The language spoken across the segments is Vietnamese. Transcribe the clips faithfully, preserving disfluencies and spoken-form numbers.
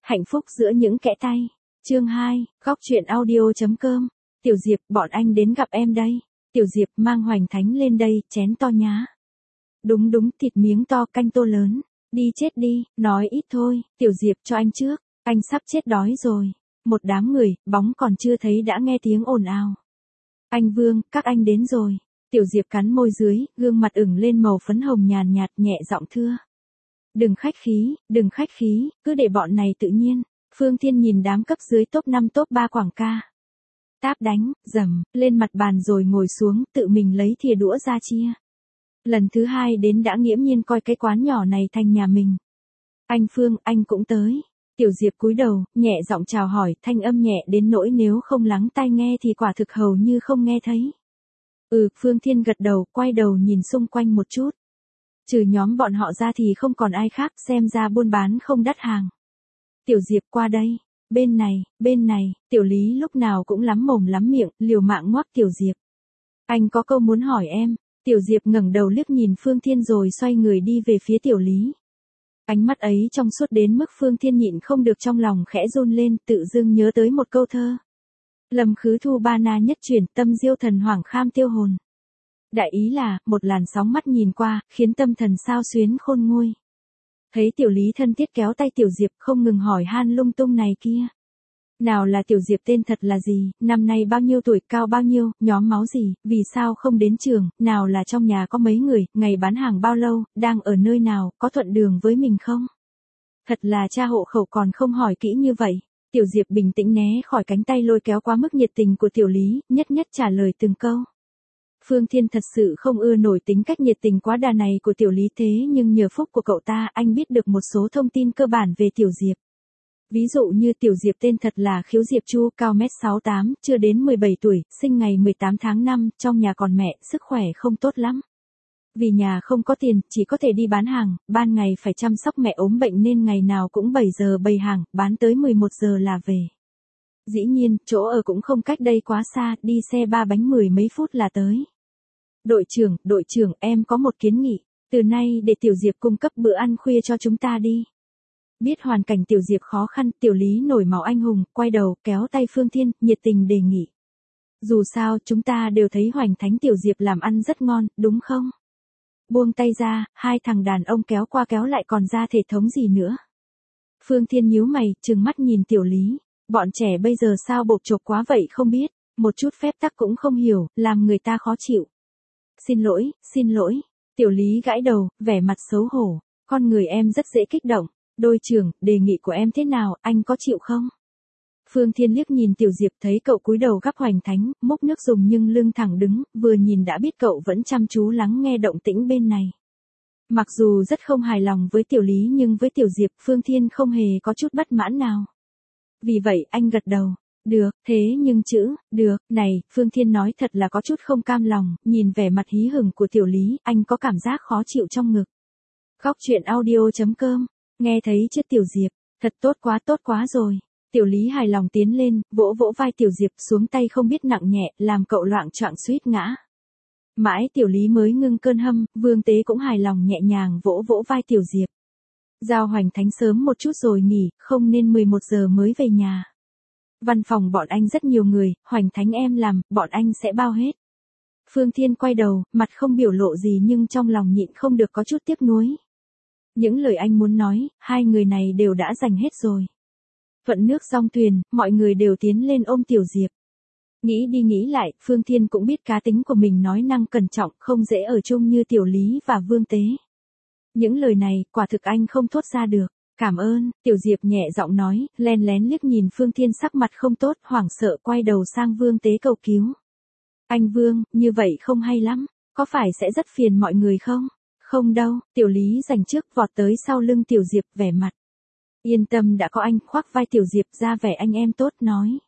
Hạnh phúc giữa những kẽ tay. Chương hai, góc truyện audio.com. Tiểu Diệp, bọn anh đến gặp em đây. Tiểu Diệp, mang Hoành Thánh lên đây, chén to nhá. Đúng đúng, thịt miếng to, canh tô lớn. Đi chết đi, nói ít thôi, Tiểu Diệp cho anh trước, anh sắp chết đói rồi. Một đám người, bóng còn chưa thấy đã nghe tiếng ồn ào. Anh Vương, các anh đến rồi. Tiểu Diệp cắn môi dưới, gương mặt ửng lên màu phấn hồng nhàn nhạt, nhẹ giọng thưa. Đừng khách khí, đừng khách khí, cứ để bọn này tự nhiên. Phương Thiên nhìn đám cấp dưới top năm top ba quảng ca. Táp đánh, dầm, lên mặt bàn rồi ngồi xuống, tự mình lấy thìa đũa ra chia. Lần thứ hai đến đã nghiễm nhiên coi cái quán nhỏ này thành nhà mình. Anh Phương, anh cũng tới. Tiểu Diệp cúi đầu, nhẹ giọng chào hỏi, thanh âm nhẹ đến nỗi nếu không lắng tai nghe thì quả thực hầu như không nghe thấy. Ừ, Phương Thiên gật đầu, quay đầu nhìn xung quanh một chút. Trừ nhóm bọn họ ra thì không còn ai khác, xem ra buôn bán không đắt hàng. Tiểu Diệp qua đây, bên này, bên này, Tiểu Lý lúc nào cũng lắm mồm lắm miệng, liều mạng ngoắc Tiểu Diệp. Anh có câu muốn hỏi em. Tiểu Diệp ngẩng đầu liếc nhìn Phương Thiên rồi xoay người đi về phía Tiểu Lý. Ánh mắt ấy trong suốt đến mức Phương Thiên nhịn không được trong lòng khẽ run lên, tự dưng nhớ tới một câu thơ. Lâm khứ thu ba na nhất chuyển, tâm diêu thần hoàng kham tiêu hồn. Đại ý là, một làn sóng mắt nhìn qua, khiến tâm thần sao xuyến khôn nguôi. Thấy Tiểu Lý thân thiết kéo tay Tiểu Diệp không ngừng hỏi han lung tung này kia. Nào là Tiểu Diệp tên thật là gì, năm nay bao nhiêu tuổi, cao bao nhiêu, nhóm máu gì, vì sao không đến trường, nào là trong nhà có mấy người, ngày bán hàng bao lâu, đang ở nơi nào, có thuận đường với mình không? Thật là cha hộ khẩu còn không hỏi kỹ như vậy. Tiểu Diệp bình tĩnh né khỏi cánh tay lôi kéo quá mức nhiệt tình của Tiểu Lý, nhất nhất trả lời từng câu. Phương Thiên thật sự không ưa nổi tính cách nhiệt tình quá đà này của Tiểu Lý, thế nhưng nhờ phúc của cậu ta anh biết được một số thông tin cơ bản về Tiểu Diệp. Ví dụ như Tiểu Diệp tên thật là Khiếu Diệp Chu, cao mét sáu tám, chưa đến mười bảy tuổi, sinh ngày mười tám tháng năm, trong nhà còn mẹ, sức khỏe không tốt lắm. Vì nhà không có tiền, chỉ có thể đi bán hàng, ban ngày phải chăm sóc mẹ ốm bệnh nên ngày nào cũng bảy giờ bày hàng, bán tới mười một giờ là về. Dĩ nhiên, chỗ ở cũng không cách đây quá xa, đi xe ba bánh mười mấy phút là tới. Đội trưởng, đội trưởng, em có một kiến nghị, từ nay để Tiểu Diệp cung cấp bữa ăn khuya cho chúng ta đi. Biết hoàn cảnh Tiểu Diệp khó khăn, Tiểu Lý nổi máu anh hùng, quay đầu, kéo tay Phương Thiên, nhiệt tình đề nghị. Dù sao, chúng ta đều thấy Hoành Thánh Tiểu Diệp làm ăn rất ngon, đúng không? Buông tay ra, hai thằng đàn ông kéo qua kéo lại còn ra thể thống gì nữa. Phương Thiên nhíu mày, trừng mắt nhìn Tiểu Lý. Bọn trẻ bây giờ sao bộc chộp quá vậy không biết, một chút phép tắc cũng không hiểu, làm người ta khó chịu. Xin lỗi, xin lỗi. Tiểu Lý gãi đầu, vẻ mặt xấu hổ. Con người em rất dễ kích động. Đội trưởng, đề nghị của em thế nào, anh có chịu không? Phương Thiên liếc nhìn Tiểu Diệp thấy cậu cúi đầu gắp Hoành Thánh, múc nước dùng nhưng lưng thẳng đứng, vừa nhìn đã biết cậu vẫn chăm chú lắng nghe động tĩnh bên này. Mặc dù rất không hài lòng với Tiểu Lý nhưng với Tiểu Diệp Phương Thiên không hề có chút bất mãn nào. Vì vậy anh gật đầu. Được, thế nhưng chữ, được, này, Phương Thiên nói thật là có chút không cam lòng, nhìn vẻ mặt hí hửng của Tiểu Lý, anh có cảm giác khó chịu trong ngực. Góc truyện audio.com. Nghe thấy chứ Tiểu Diệp, thật tốt quá tốt quá rồi. Tiểu Lý hài lòng tiến lên, vỗ vỗ vai Tiểu Diệp xuống tay không biết nặng nhẹ, làm cậu loạng choạng suýt ngã. Mãi Tiểu Lý mới ngưng cơn hâm, Vương Tế cũng hài lòng nhẹ nhàng vỗ vỗ vai Tiểu Diệp. Giao Hoành Thánh sớm một chút rồi nghỉ, không nên mười một giờ mới về nhà. Văn phòng bọn anh rất nhiều người, Hoành Thánh em làm, bọn anh sẽ bao hết. Phương Thiên quay đầu, mặt không biểu lộ gì nhưng trong lòng nhịn không được có chút tiếc nuối. Những lời anh muốn nói, hai người này đều đã dành hết rồi. Thuận nước song thuyền, mọi người đều tiến lên ôm Tiểu Diệp. Nghĩ đi nghĩ lại, Phương Thiên cũng biết cá tính của mình nói năng cẩn trọng, không dễ ở chung như Tiểu Lý và Vương Tế. Những lời này, quả thực anh không thốt ra được. Cảm ơn, Tiểu Diệp nhẹ giọng nói, len lén liếc nhìn Phương Thiên sắc mặt không tốt, hoảng sợ quay đầu sang Vương Tế cầu cứu. Anh Vương, như vậy không hay lắm, có phải sẽ rất phiền mọi người không? Không đâu, Tiểu Lý giành trước vọt tới sau lưng Tiểu Diệp vẻ mặt. Yên tâm đã có anh, khoác vai Tiểu Diệp ra vẻ anh em tốt nói.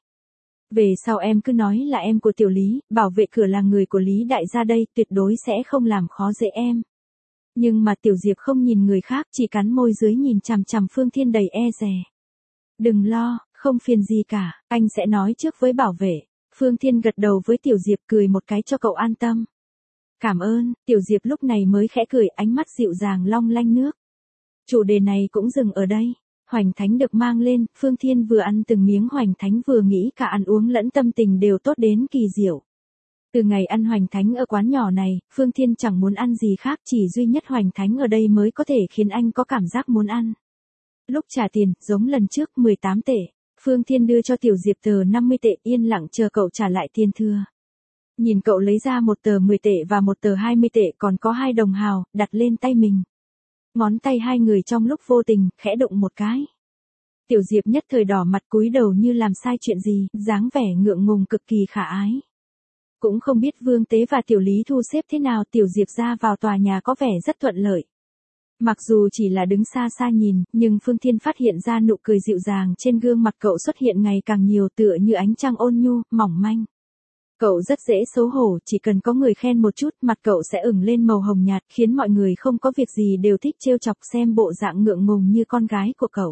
Về sau em cứ nói là em của Tiểu Lý, bảo vệ cửa là người của Lý đại gia đây, tuyệt đối sẽ không làm khó dễ em. Nhưng mà Tiểu Diệp không nhìn người khác, chỉ cắn môi dưới nhìn chằm chằm Phương Thiên đầy e dè. Đừng lo, không phiền gì cả, anh sẽ nói trước với bảo vệ. Phương Thiên gật đầu với Tiểu Diệp cười một cái cho cậu an tâm. Cảm ơn, Tiểu Diệp lúc này mới khẽ cười, ánh mắt dịu dàng long lanh nước. Chủ đề này cũng dừng ở đây. Hoành thánh được mang lên, Phương Thiên vừa ăn từng miếng hoành thánh vừa nghĩ cả ăn uống lẫn tâm tình đều tốt đến kỳ diệu. Từ ngày ăn hoành thánh ở quán nhỏ này, Phương Thiên chẳng muốn ăn gì khác, chỉ duy nhất hoành thánh ở đây mới có thể khiến anh có cảm giác muốn ăn. Lúc trả tiền, giống lần trước mười tám tệ, Phương Thiên đưa cho Tiểu Diệp tờ năm mươi tệ, yên lặng chờ cậu trả lại tiền thừa. Nhìn cậu lấy ra một tờ mười tệ và một tờ hai mươi tệ còn có hai đồng hào, đặt lên tay mình. Ngón tay hai người trong lúc vô tình, khẽ động một cái. Tiểu Diệp nhất thời đỏ mặt cúi đầu như làm sai chuyện gì, dáng vẻ ngượng ngùng cực kỳ khả ái. Cũng không biết Vương Tế và Tiểu Lý thu xếp thế nào, Tiểu Diệp ra vào tòa nhà có vẻ rất thuận lợi. Mặc dù chỉ là đứng xa xa nhìn, nhưng Phương Thiên phát hiện ra nụ cười dịu dàng trên gương mặt cậu xuất hiện ngày càng nhiều, tựa như ánh trăng ôn nhu, mỏng manh. Cậu rất dễ xấu hổ, chỉ cần có người khen một chút, mặt cậu sẽ ửng lên màu hồng nhạt, khiến mọi người không có việc gì đều thích trêu chọc xem bộ dạng ngượng ngùng như con gái của cậu.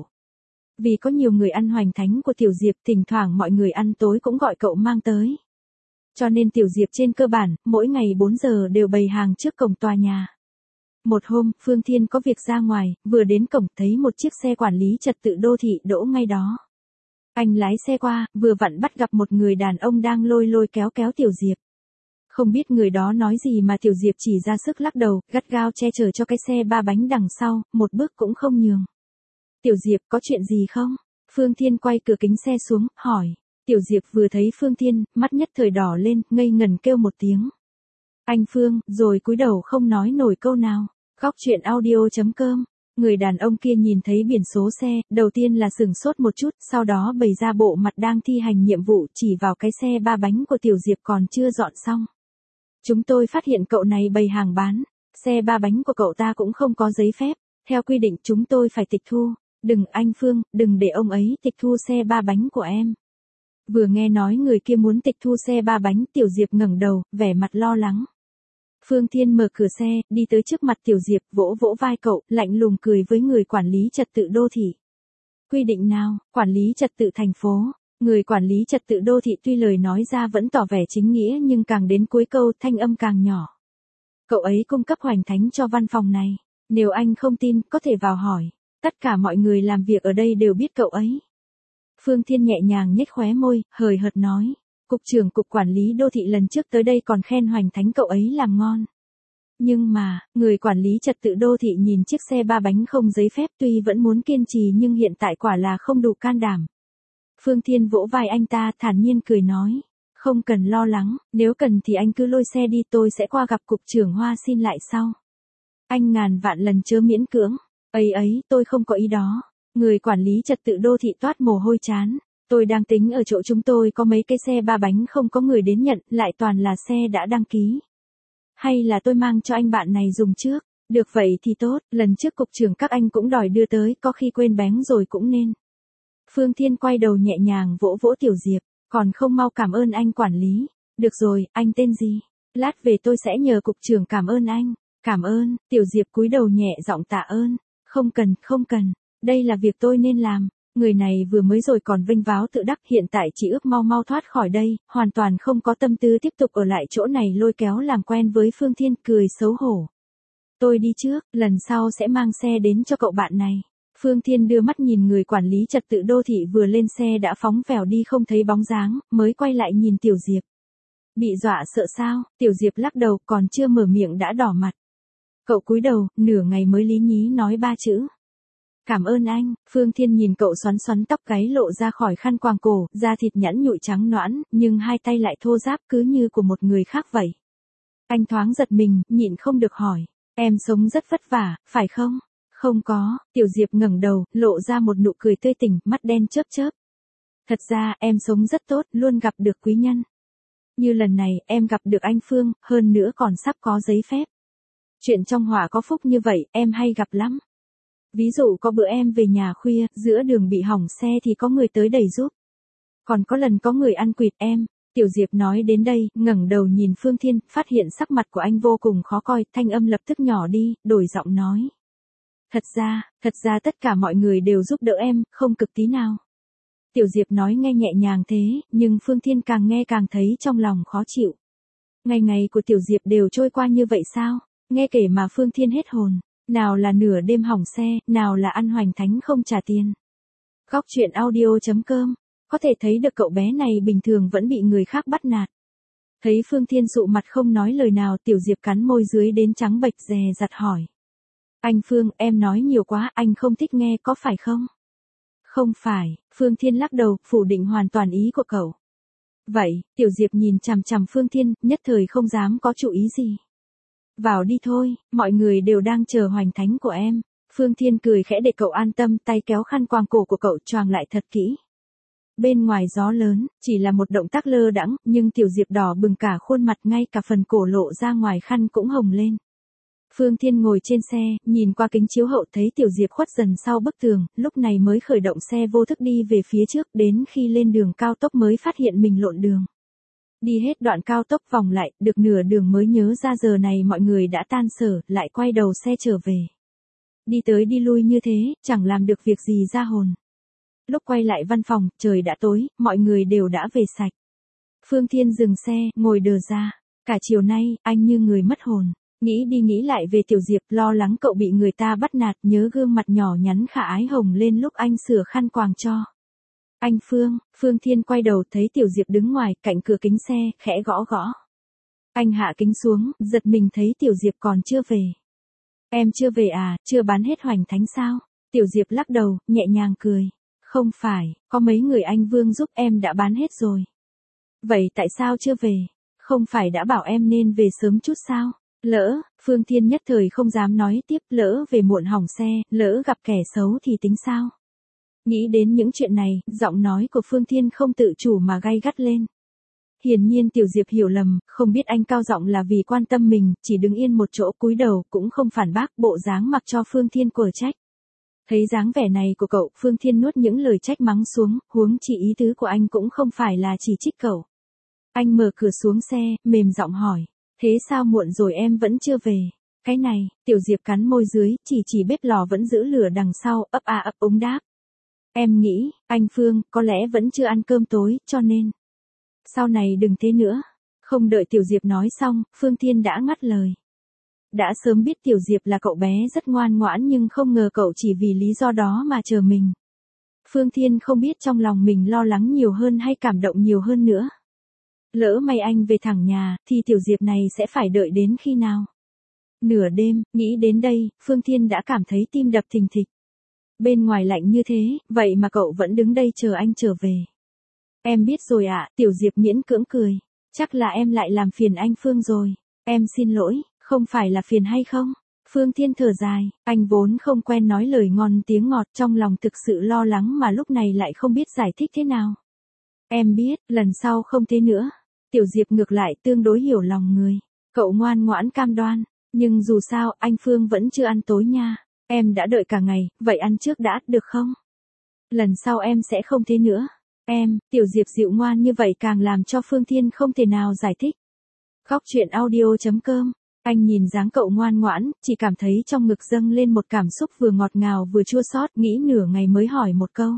Vì có nhiều người ăn hoành thánh của Tiểu Diệp, thỉnh thoảng mọi người ăn tối cũng gọi cậu mang tới. Cho nên Tiểu Diệp trên cơ bản, mỗi ngày bốn giờ đều bày hàng trước cổng tòa nhà. Một hôm, Phương Thiên có việc ra ngoài, vừa đến cổng thấy một chiếc xe quản lý trật tự đô thị đỗ ngay đó. Anh lái xe qua, vừa vặn bắt gặp một người đàn ông đang lôi lôi kéo kéo Tiểu Diệp. Không biết người đó nói gì mà Tiểu Diệp chỉ ra sức lắc đầu, gắt gao che chở cho cái xe ba bánh đằng sau, một bước cũng không nhường. Tiểu Diệp có chuyện gì không? Phương Thiên quay cửa kính xe xuống, hỏi. Tiểu Diệp vừa thấy Phương Thiên, mắt nhất thời đỏ lên, ngây ngần kêu một tiếng. Anh Phương, rồi cúi đầu không nói nổi câu nào. Góc truyện audio chấm com. Người đàn ông kia nhìn thấy biển số xe, đầu tiên là sửng sốt một chút, sau đó bày ra bộ mặt đang thi hành nhiệm vụ, chỉ vào cái xe ba bánh của Tiểu Diệp còn chưa dọn xong. Chúng tôi phát hiện cậu này bày hàng bán, xe ba bánh của cậu ta cũng không có giấy phép, theo quy định chúng tôi phải tịch thu. Đừng anh Phương, đừng để ông ấy tịch thu xe ba bánh của em. Vừa nghe nói người kia muốn tịch thu xe ba bánh, Tiểu Diệp ngẩng đầu, vẻ mặt lo lắng. Phương Thiên mở cửa xe, đi tới trước mặt Tiểu Diệp, vỗ vỗ vai cậu, lạnh lùng cười với người quản lý trật tự đô thị. Quy định nào? Quản lý trật tự thành phố. Người quản lý trật tự đô thị tuy lời nói ra vẫn tỏ vẻ chính nghĩa nhưng càng đến cuối câu thanh âm càng nhỏ. Cậu ấy cung cấp hoành thánh cho văn phòng này. Nếu anh không tin, có thể vào hỏi. Tất cả mọi người làm việc ở đây đều biết cậu ấy. Phương Thiên nhẹ nhàng nhếch khóe môi, hời hợt nói. Cục trưởng cục quản lý đô thị lần trước tới đây còn khen hoành thánh cậu ấy làm ngon. Nhưng mà, người quản lý trật tự đô thị nhìn chiếc xe ba bánh không giấy phép tuy vẫn muốn kiên trì nhưng hiện tại quả là không đủ can đảm. Phương Thiên vỗ vai anh ta thản nhiên cười nói. Không cần lo lắng, nếu cần thì anh cứ lôi xe đi, tôi sẽ qua gặp cục trưởng Hoa xin lại sau. Anh ngàn vạn lần chớ miễn cưỡng. Ấy ấy, tôi không có ý đó. Người quản lý trật tự đô thị toát mồ hôi chán. Tôi đang tính ở chỗ chúng tôi có mấy cái xe ba bánh không có người đến nhận, lại toàn là xe đã đăng ký. Hay là tôi mang cho anh bạn này dùng trước? Được vậy thì tốt, lần trước cục trưởng các anh cũng đòi đưa tới, có khi quên bén rồi cũng nên. Phương Thiên quay đầu nhẹ nhàng vỗ vỗ Tiểu Diệp, còn không mau cảm ơn anh quản lý. Được rồi, anh tên gì? Lát về tôi sẽ nhờ cục trưởng cảm ơn anh. Cảm ơn, Tiểu Diệp cúi đầu nhẹ giọng tạ ơn. Không cần, không cần, đây là việc tôi nên làm. Người này vừa mới rồi còn vênh váo tự đắc, hiện tại chỉ ước mau mau thoát khỏi đây, hoàn toàn không có tâm tư tiếp tục ở lại chỗ này lôi kéo làm quen với Phương Thiên, cười xấu hổ. Tôi đi trước, lần sau sẽ mang xe đến cho cậu bạn này. Phương Thiên đưa mắt nhìn người quản lý trật tự đô thị vừa lên xe đã phóng vèo đi không thấy bóng dáng, mới quay lại nhìn Tiểu Diệp. Bị dọa sợ sao? Tiểu Diệp lắc đầu, còn chưa mở miệng đã đỏ mặt. Cậu cúi đầu, nửa ngày mới lý nhí nói ba chữ. Cảm ơn anh. Phương Thiên nhìn cậu xoắn xoắn tóc gáy lộ ra khỏi khăn quàng cổ, da thịt nhẵn nhụi trắng nõn, nhưng hai tay lại thô ráp cứ như của một người khác vậy. Anh thoáng giật mình, nhịn không được hỏi. Em sống rất vất vả, phải không? Không có. Tiểu Diệp ngẩng đầu, lộ ra một nụ cười tươi tỉnh, mắt đen chớp chớp. Thật ra, em sống rất tốt, luôn gặp được quý nhân. Như lần này, em gặp được anh Phương, hơn nữa còn sắp có giấy phép. Chuyện trong họa có phúc như vậy, em hay gặp lắm. Ví dụ có bữa em về nhà khuya, giữa đường bị hỏng xe thì có người tới đẩy giúp. Còn có lần có người ăn quỵt em. Tiểu Diệp nói đến đây, ngẩng đầu nhìn Phương Thiên, phát hiện sắc mặt của anh vô cùng khó coi, thanh âm lập tức nhỏ đi, đổi giọng nói. Thật ra, thật ra tất cả mọi người đều giúp đỡ em, không cực tí nào. Tiểu Diệp nói nghe nhẹ nhàng thế, nhưng Phương Thiên càng nghe càng thấy trong lòng khó chịu. Ngày ngày của Tiểu Diệp đều trôi qua như vậy sao? Nghe kể mà Phương Thiên hết hồn. Nào là nửa đêm hỏng xe, nào là ăn hoành thánh không trả tiền. Góc truyện audio.com. Có thể thấy được cậu bé này bình thường vẫn bị người khác bắt nạt. Thấy Phương Thiên sụ mặt không nói lời nào, Tiểu Diệp cắn môi dưới đến trắng bệch dè dặt hỏi. Anh Phương, em nói nhiều quá, anh không thích nghe có phải không? Không phải, Phương Thiên lắc đầu, phủ định hoàn toàn ý của cậu. Vậy, Tiểu Diệp nhìn chằm chằm Phương Thiên, nhất thời không dám có chủ ý gì. Vào đi thôi, mọi người đều đang chờ hoành thánh của em. Phương Thiên cười khẽ để cậu an tâm, tay kéo khăn quàng cổ của cậu choàng lại thật kỹ. Bên ngoài gió lớn, chỉ là một động tác lơ đãng, nhưng Tiểu Diệp đỏ bừng cả khuôn mặt, ngay cả phần cổ lộ ra ngoài khăn cũng hồng lên. Phương Thiên ngồi trên xe, nhìn qua kính chiếu hậu thấy Tiểu Diệp khuất dần sau bức tường, lúc này mới khởi động xe vô thức đi về phía trước, đến khi lên đường cao tốc mới phát hiện mình lộn đường. Đi hết đoạn cao tốc vòng lại, được nửa đường mới nhớ ra giờ này mọi người đã tan sở, lại quay đầu xe trở về. Đi tới đi lui như thế, chẳng làm được việc gì ra hồn. Lúc quay lại văn phòng, trời đã tối, mọi người đều đã về sạch. Phương Thiên dừng xe, ngồi đờ ra. Cả chiều nay, anh như người mất hồn. Nghĩ đi nghĩ lại về Tiểu Diệp, lo lắng cậu bị người ta bắt nạt, nhớ gương mặt nhỏ nhắn khả ái hồng lên lúc anh sửa khăn quàng cho. Anh Phương, Phương Thiên quay đầu thấy Tiểu Diệp đứng ngoài, cạnh cửa kính xe, khẽ gõ gõ. Anh hạ kính xuống, giật mình thấy Tiểu Diệp còn chưa về. Em chưa về à, chưa bán hết hoành thánh sao? Tiểu Diệp lắc đầu, nhẹ nhàng cười. Không phải, có mấy người anh Vương giúp em đã bán hết rồi. Vậy tại sao chưa về? Không phải đã bảo em nên về sớm chút sao? Lỡ, Phương Thiên nhất thời không dám nói tiếp, lỡ về muộn hỏng xe, lỡ gặp kẻ xấu thì tính sao? Nghĩ đến những chuyện này, giọng nói của Phương Thiên không tự chủ mà gay gắt lên. Hiển nhiên Tiểu Diệp hiểu lầm, không biết anh cao giọng là vì quan tâm mình, chỉ đứng yên một chỗ cúi đầu, cũng không phản bác, bộ dáng mặc cho Phương Thiên quở trách. Thấy dáng vẻ này của cậu, Phương Thiên nuốt những lời trách mắng xuống, huống chỉ ý tứ của anh cũng không phải là chỉ trích cậu. Anh mở cửa xuống xe, mềm giọng hỏi, thế sao muộn rồi em vẫn chưa về? Cái này, Tiểu Diệp cắn môi dưới, chỉ chỉ bếp lò vẫn giữ lửa đằng sau, ấp a ấp úng đáp. Em nghĩ, anh Phương, có lẽ vẫn chưa ăn cơm tối, cho nên. Sau này đừng thế nữa. Không đợi Tiểu Diệp nói xong, Phương Thiên đã ngắt lời. Đã sớm biết Tiểu Diệp là cậu bé rất ngoan ngoãn nhưng không ngờ cậu chỉ vì lý do đó mà chờ mình. Phương Thiên không biết trong lòng mình lo lắng nhiều hơn hay cảm động nhiều hơn nữa. Lỡ may anh về thẳng nhà, thì Tiểu Diệp này sẽ phải đợi đến khi nào? Nửa đêm, nghĩ đến đây, Phương Thiên đã cảm thấy tim đập thình thịch. Bên ngoài lạnh như thế, vậy mà cậu vẫn đứng đây chờ anh trở về. Em biết rồi ạ, Tiểu Diệp miễn cưỡng cười. Chắc là em lại làm phiền anh Phương rồi. Em xin lỗi, không phải là phiền hay không? Phương Thiên thở dài, anh vốn không quen nói lời ngon tiếng ngọt, trong lòng thực sự lo lắng mà lúc này lại không biết giải thích thế nào. Em biết, lần sau không thế nữa. Tiểu Diệp ngược lại tương đối hiểu lòng người. Cậu ngoan ngoãn cam đoan, nhưng dù sao anh Phương vẫn chưa ăn tối nha. Em đã đợi cả ngày, vậy ăn trước đã, được không? Lần sau em sẽ không thế nữa. Em, Tiểu Diệp dịu ngoan như vậy càng làm cho Phương Thiên không thể nào giải thích. Góc truyện audio.com. Anh nhìn dáng cậu ngoan ngoãn, chỉ cảm thấy trong ngực dâng lên một cảm xúc vừa ngọt ngào vừa chua xót, nghĩ nửa ngày mới hỏi một câu.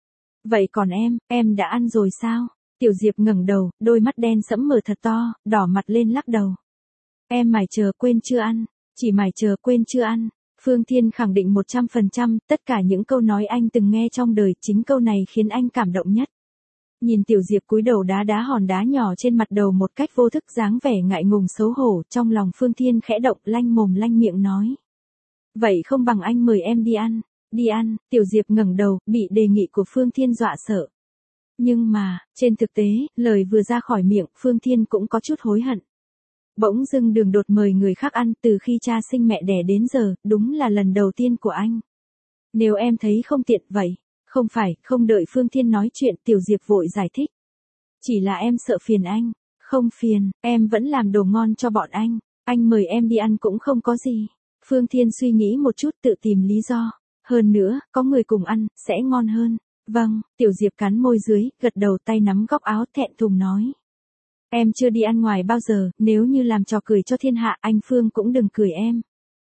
Vậy còn em, em đã ăn rồi sao? Tiểu Diệp ngẩng đầu, đôi mắt đen sẫm mở thật to, đỏ mặt lên lắc đầu. Em mải chờ quên chưa ăn, chỉ mải chờ quên chưa ăn. Phương Thiên khẳng định một trăm phần trăm, tất cả những câu nói anh từng nghe trong đời, chính câu này khiến anh cảm động nhất. Nhìn Tiểu Diệp cúi đầu đá đá hòn đá nhỏ trên mặt đầu một cách vô thức, dáng vẻ ngại ngùng xấu hổ, trong lòng Phương Thiên khẽ động, lanh mồm lanh miệng nói. Vậy không bằng anh mời em đi ăn, đi ăn. Tiểu Diệp ngẩng đầu, bị đề nghị của Phương Thiên dọa sợ. Nhưng mà, trên thực tế, lời vừa ra khỏi miệng, Phương Thiên cũng có chút hối hận. Bỗng dưng đường đột mời người khác ăn, từ khi cha sinh mẹ đẻ đến giờ, đúng là lần đầu tiên của anh. Nếu em thấy không tiện vậy. Không phải, không đợi Phương Thiên nói chuyện, Tiểu Diệp vội giải thích. Chỉ là em sợ phiền anh. Không phiền, em vẫn làm đồ ngon cho bọn anh. Anh mời em đi ăn cũng không có gì. Phương Thiên suy nghĩ một chút tự tìm lý do. Hơn nữa, có người cùng ăn, sẽ ngon hơn. Vâng, Tiểu Diệp cắn môi dưới, gật đầu, tay nắm góc áo thẹn thùng nói. Em chưa đi ăn ngoài bao giờ, nếu như làm trò cười cho thiên hạ, anh Phương cũng đừng cười em.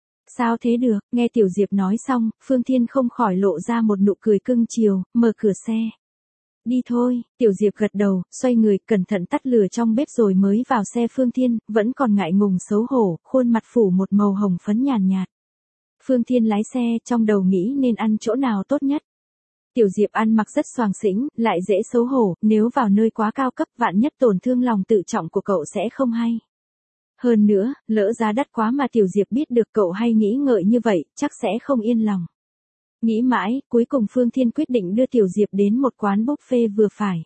Sao thế được, nghe Tiểu Diệp nói xong, Phương Thiên không khỏi lộ ra một nụ cười cưng chiều, mở cửa xe. Đi thôi, Tiểu Diệp gật đầu, xoay người, cẩn thận tắt lửa trong bếp rồi mới vào xe Phương Thiên, vẫn còn ngại ngùng xấu hổ, khuôn mặt phủ một màu hồng phấn nhàn nhạt. Phương Thiên lái xe, trong đầu nghĩ nên ăn chỗ nào tốt nhất. Tiểu Diệp ăn mặc rất xoàng xĩnh, lại dễ xấu hổ, nếu vào nơi quá cao cấp vạn nhất tổn thương lòng tự trọng của cậu sẽ không hay. Hơn nữa, lỡ giá đắt quá mà Tiểu Diệp biết được cậu hay nghĩ ngợi như vậy, chắc sẽ không yên lòng. Nghĩ mãi, cuối cùng Phương Thiên quyết định đưa Tiểu Diệp đến một quán buffet vừa phải.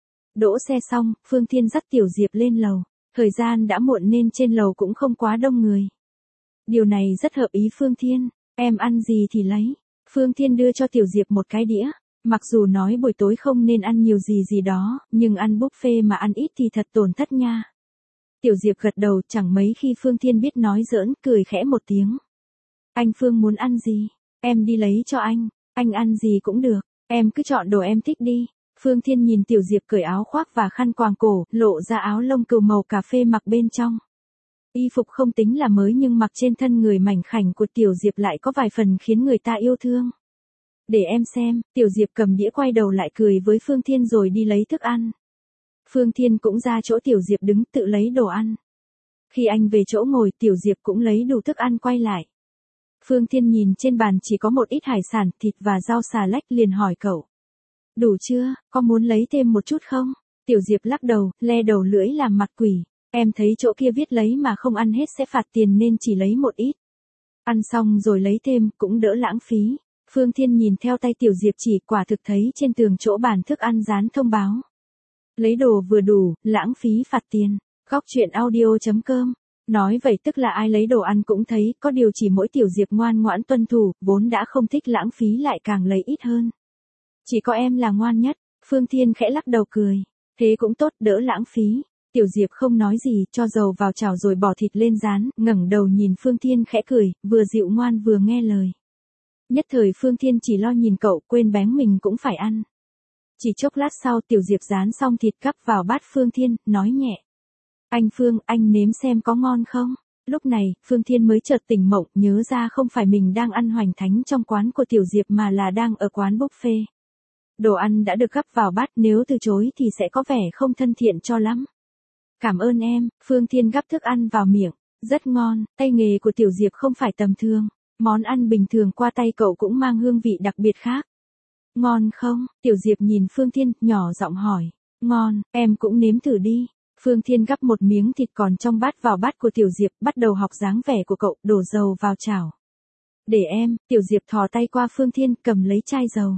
Đỗ xe xong, Phương Thiên dắt Tiểu Diệp lên lầu. Thời gian đã muộn nên trên lầu cũng không quá đông người. Điều này rất hợp ý Phương Thiên, em ăn gì thì lấy. Phương Thiên đưa cho Tiểu Diệp một cái đĩa. Mặc dù nói buổi tối không nên ăn nhiều gì gì đó, nhưng ăn buffet mà ăn ít thì thật tổn thất nha. Tiểu Diệp gật đầu, chẳng mấy khi Phương Thiên biết nói giỡn, cười khẽ một tiếng. Anh Phương muốn ăn gì? Em đi lấy cho anh, anh ăn gì cũng được, em cứ chọn đồ em thích đi. Phương Thiên nhìn Tiểu Diệp cởi áo khoác và khăn quàng cổ, lộ ra áo lông cừu màu cà phê mặc bên trong. Y phục không tính là mới nhưng mặc trên thân người mảnh khảnh của Tiểu Diệp lại có vài phần khiến người ta yêu thương. Để em xem, Tiểu Diệp cầm đĩa quay đầu lại cười với Phương Thiên rồi đi lấy thức ăn. Phương Thiên cũng ra chỗ Tiểu Diệp đứng tự lấy đồ ăn. Khi anh về chỗ ngồi, Tiểu Diệp cũng lấy đủ thức ăn quay lại. Phương Thiên nhìn trên bàn chỉ có một ít hải sản, thịt và rau xà lách liền hỏi cậu. Đủ chưa, có muốn lấy thêm một chút không? Tiểu Diệp lắc đầu, le đầu lưỡi làm mặt quỷ. Em thấy chỗ kia viết lấy mà không ăn hết sẽ phạt tiền nên chỉ lấy một ít. Ăn xong rồi lấy thêm, cũng đỡ lãng phí. Phương Thiên nhìn theo tay Tiểu Diệp chỉ, quả thực thấy trên tường chỗ bàn thức ăn dán thông báo. Lấy đồ vừa đủ, lãng phí phạt tiền. Góc truyện audio chấm com. Nói vậy tức là ai lấy đồ ăn cũng thấy, có điều chỉ mỗi Tiểu Diệp ngoan ngoãn tuân thủ, vốn đã không thích lãng phí lại càng lấy ít hơn. Chỉ có em là ngoan nhất, Phương Thiên khẽ lắc đầu cười. Thế cũng tốt, đỡ lãng phí. Tiểu Diệp không nói gì, cho dầu vào chảo rồi bỏ thịt lên rán, ngẩng đầu nhìn Phương Thiên khẽ cười, vừa dịu ngoan vừa nghe lời. Nhất thời Phương Thiên chỉ lo nhìn cậu, quên bén mình cũng phải ăn. Chỉ chốc lát sau Tiểu Diệp rán xong thịt gắp vào bát Phương Thiên, nói nhẹ. Anh Phương, anh nếm xem có ngon không? Lúc này, Phương Thiên mới chợt tỉnh mộng, nhớ ra không phải mình đang ăn hoành thánh trong quán của Tiểu Diệp mà là đang ở quán buffet. Đồ ăn đã được gắp vào bát, nếu từ chối thì sẽ có vẻ không thân thiện cho lắm. Cảm ơn em, Phương Thiên gắp thức ăn vào miệng. Rất ngon, tay nghề của Tiểu Diệp không phải tầm thường. Món ăn bình thường qua tay cậu cũng mang hương vị đặc biệt khác. Ngon không? Tiểu Diệp nhìn Phương Thiên, nhỏ giọng hỏi. Ngon, em cũng nếm thử đi. Phương Thiên gắp một miếng thịt còn trong bát vào bát của Tiểu Diệp, bắt đầu học dáng vẻ của cậu, đổ dầu vào chảo. Để em, Tiểu Diệp thò tay qua Phương Thiên, cầm lấy chai dầu.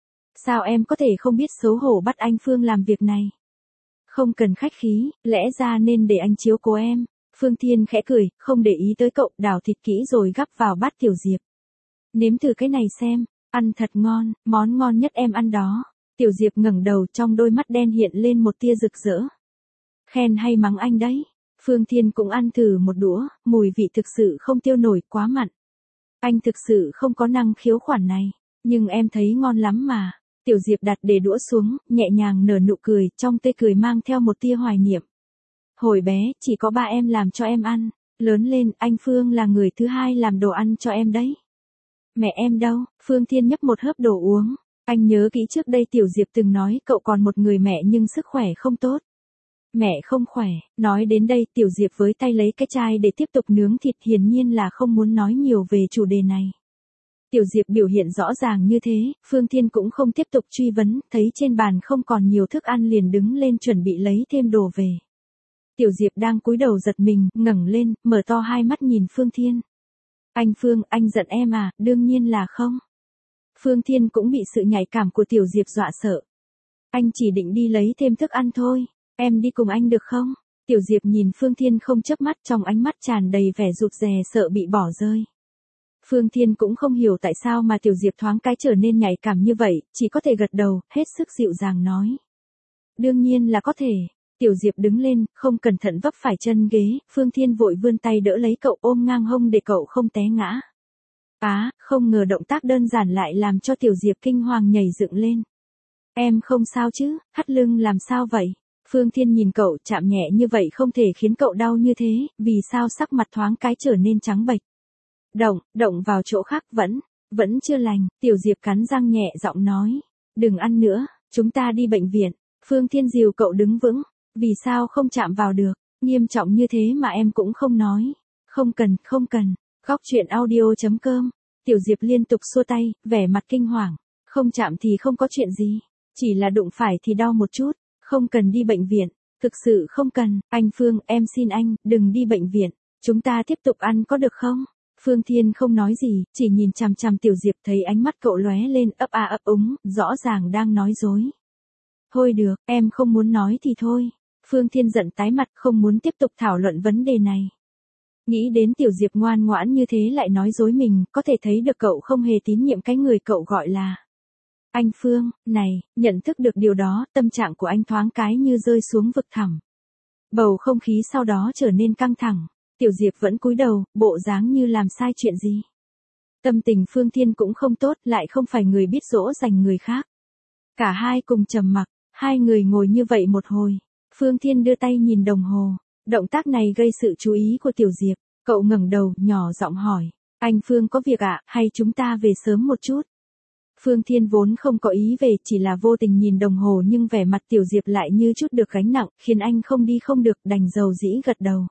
Sao em có thể không biết xấu hổ bắt anh Phương làm việc này? Không cần khách khí, lẽ ra nên để anh chiếu cố em. Phương Thiên khẽ cười, không để ý tới cậu, đảo thịt kỹ rồi gắp vào bát Tiểu Diệp. Nếm thử cái này xem, ăn thật ngon, món ngon nhất em ăn đó. Tiểu Diệp ngẩng đầu, trong đôi mắt đen hiện lên một tia rực rỡ. Khen hay mắng anh đấy? Phương Thiên cũng ăn thử một đũa, mùi vị thực sự không tiêu nổi, quá mặn. Anh thực sự không có năng khiếu khoản này, nhưng em thấy ngon lắm mà. Tiểu Diệp đặt để đũa xuống, nhẹ nhàng nở nụ cười, trong tươi cười mang theo một tia hoài niệm. Hồi bé, chỉ có ba em làm cho em ăn, lớn lên, anh Phương là người thứ hai làm đồ ăn cho em đấy. Mẹ em đâu? Phương Thiên nhấp một hớp đồ uống. Anh nhớ kỹ trước đây Tiểu Diệp từng nói cậu còn một người mẹ nhưng sức khỏe không tốt. Mẹ không khỏe, nói đến đây Tiểu Diệp với tay lấy cái chai để tiếp tục nướng thịt, hiển nhiên là không muốn nói nhiều về chủ đề này. Tiểu Diệp biểu hiện rõ ràng như thế, Phương Thiên cũng không tiếp tục truy vấn, thấy trên bàn không còn nhiều thức ăn liền đứng lên chuẩn bị lấy thêm đồ về. Tiểu Diệp đang cúi đầu giật mình, ngẩng lên, mở to hai mắt nhìn Phương Thiên. Anh Phương, anh giận em à? Đương nhiên là không. Phương Thiên cũng bị sự nhạy cảm của Tiểu Diệp dọa sợ. Anh chỉ định đi lấy thêm thức ăn thôi, em đi cùng anh được không? Tiểu Diệp nhìn Phương Thiên không chớp mắt, trong ánh mắt tràn đầy vẻ rụt rè sợ bị bỏ rơi. Phương Thiên cũng không hiểu tại sao mà Tiểu Diệp thoáng cái trở nên nhạy cảm như vậy, chỉ có thể gật đầu, hết sức dịu dàng nói. Đương nhiên là có thể. Tiểu Diệp đứng lên, không cẩn thận vấp phải chân ghế, Phương Thiên vội vươn tay đỡ lấy cậu, ôm ngang hông để cậu không té ngã. Á, không ngờ động tác đơn giản lại làm cho Tiểu Diệp kinh hoàng nhảy dựng lên. Em không sao chứ, thắt lưng làm sao vậy? Phương Thiên nhìn cậu, chạm nhẹ như vậy không thể khiến cậu đau như thế, vì sao sắc mặt thoáng cái trở nên trắng bệch. Động, động vào chỗ khác vẫn, vẫn chưa lành, Tiểu Diệp cắn răng nhẹ giọng nói. Đừng ăn nữa, chúng ta đi bệnh viện. Phương Thiên dìu cậu đứng vững. Vì sao không chạm vào được, nghiêm trọng như thế mà em cũng không nói. Không cần, không cần. Góc truyện audio chấm com. Tiểu Diệp liên tục xua tay, vẻ mặt kinh hoàng. Không chạm thì không có chuyện gì. Chỉ là đụng phải thì đau một chút. Không cần đi bệnh viện. Thực sự không cần. Anh Phương, em xin anh, đừng đi bệnh viện. Chúng ta tiếp tục ăn có được không? Phương Thiên không nói gì, chỉ nhìn chằm chằm Tiểu Diệp, thấy ánh mắt cậu lóe lên ấp a ấp úng, rõ ràng đang nói dối. Thôi được, em không muốn nói thì thôi. Phương Thiên giận tái mặt, không muốn tiếp tục thảo luận vấn đề này. Nghĩ đến Tiểu Diệp ngoan ngoãn như thế lại nói dối mình, có thể thấy được cậu không hề tín nhiệm cái người cậu gọi là anh Phương. Này, nhận thức được điều đó, tâm trạng của anh thoáng cái như rơi xuống vực thẳm. Bầu không khí sau đó trở nên căng thẳng. Tiểu Diệp vẫn cúi đầu, bộ dáng như làm sai chuyện gì. Tâm tình Phương Thiên cũng không tốt, lại không phải người biết dỗ dành người khác. Cả hai cùng trầm mặc, hai người ngồi như vậy một hồi. Phương Thiên đưa tay nhìn đồng hồ. Động tác này gây sự chú ý của Tiểu Diệp. Cậu ngẩng đầu, nhỏ giọng hỏi. Anh Phương có việc ạ, hay chúng ta về sớm một chút? Phương Thiên vốn không có ý về, chỉ là vô tình nhìn đồng hồ nhưng vẻ mặt Tiểu Diệp lại như chút được gánh nặng, khiến anh không đi không được, đành dầu dĩ gật đầu.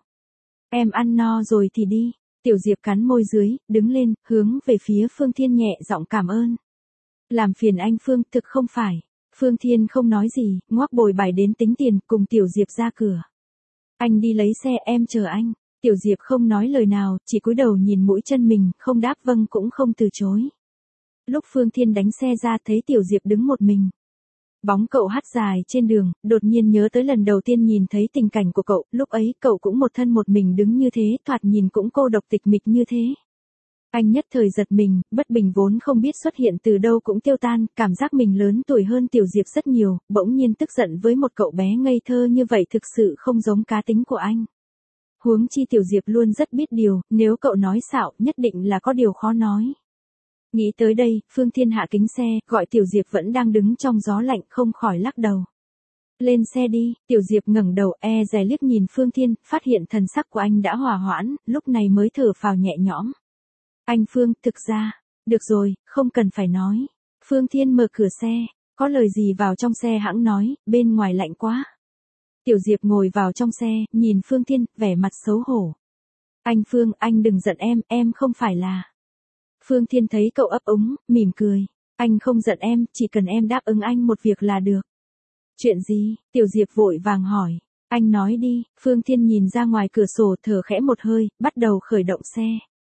Em ăn no rồi thì đi. Tiểu Diệp cắn môi dưới, đứng lên, hướng về phía Phương Thiên nhẹ giọng cảm ơn. Làm phiền anh Phương, thực không phải. Phương Thiên không nói gì, ngoắc bồi bài đến tính tiền, cùng Tiểu Diệp ra cửa. Anh đi lấy xe, em chờ anh. Tiểu Diệp không nói lời nào, chỉ cúi đầu nhìn mũi chân mình, không đáp vâng cũng không từ chối. Lúc Phương Thiên đánh xe ra thấy Tiểu Diệp đứng một mình. Bóng cậu hắt dài trên đường, đột nhiên nhớ tới lần đầu tiên nhìn thấy tình cảnh của cậu, lúc ấy cậu cũng một thân một mình đứng như thế, thoạt nhìn cũng cô độc tịch mịch như thế. Anh nhất thời giật mình, bất bình vốn không biết xuất hiện từ đâu cũng tiêu tan, cảm giác mình lớn tuổi hơn Tiểu Diệp rất nhiều, bỗng nhiên tức giận với một cậu bé ngây thơ như vậy thực sự không giống cá tính của anh. Huống chi Tiểu Diệp luôn rất biết điều, nếu cậu nói xạo, nhất định là có điều khó nói. Nghĩ tới đây, Phương Thiên hạ kính xe, gọi Tiểu Diệp vẫn đang đứng trong gió lạnh, không khỏi lắc đầu. Lên xe đi. Tiểu Diệp ngẩng đầu e dè liếc nhìn Phương Thiên, phát hiện thần sắc của anh đã hòa hoãn, lúc này mới thở phào nhẹ nhõm. Anh Phương, thực ra, được rồi, không cần phải nói. Phương Thiên mở cửa xe, có lời gì vào trong xe hãng nói, bên ngoài lạnh quá. Tiểu Diệp ngồi vào trong xe, nhìn Phương Thiên, vẻ mặt xấu hổ. Anh Phương, anh đừng giận em, em không phải là... Phương Thiên thấy cậu ấp úng, mỉm cười. Anh không giận em, chỉ cần em đáp ứng anh một việc là được. Chuyện gì? Tiểu Diệp vội vàng hỏi. Anh nói đi. Phương Thiên nhìn ra ngoài cửa sổ, thở khẽ một hơi, bắt đầu khởi động xe.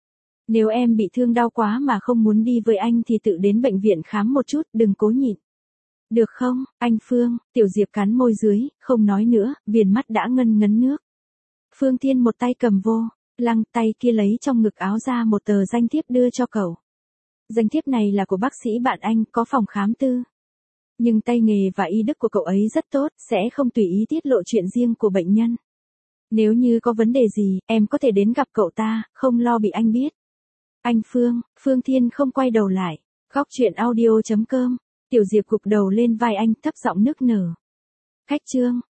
Nếu em bị thương đau quá mà không muốn đi với anh thì tự đến bệnh viện khám một chút, đừng cố nhịn. Được không, anh Phương? Tiểu Diệp cắn môi dưới, không nói nữa, viền mắt đã ngân ngấn nước. Phương Thiên một tay cầm vô lăng, tay kia lấy trong ngực áo ra một tờ danh thiếp đưa cho cậu. Danh thiếp này là của bác sĩ bạn anh, có phòng khám tư. Nhưng tay nghề và y đức của cậu ấy rất tốt, sẽ không tùy ý tiết lộ chuyện riêng của bệnh nhân. Nếu như có vấn đề gì, em có thể đến gặp cậu ta, không lo bị anh biết. Anh Phương. Phương Thiên không quay đầu lại. Góc chuyện audio chấm com. Tiểu Diệp gục đầu lên vai anh, thấp giọng nức nở. Khách trương.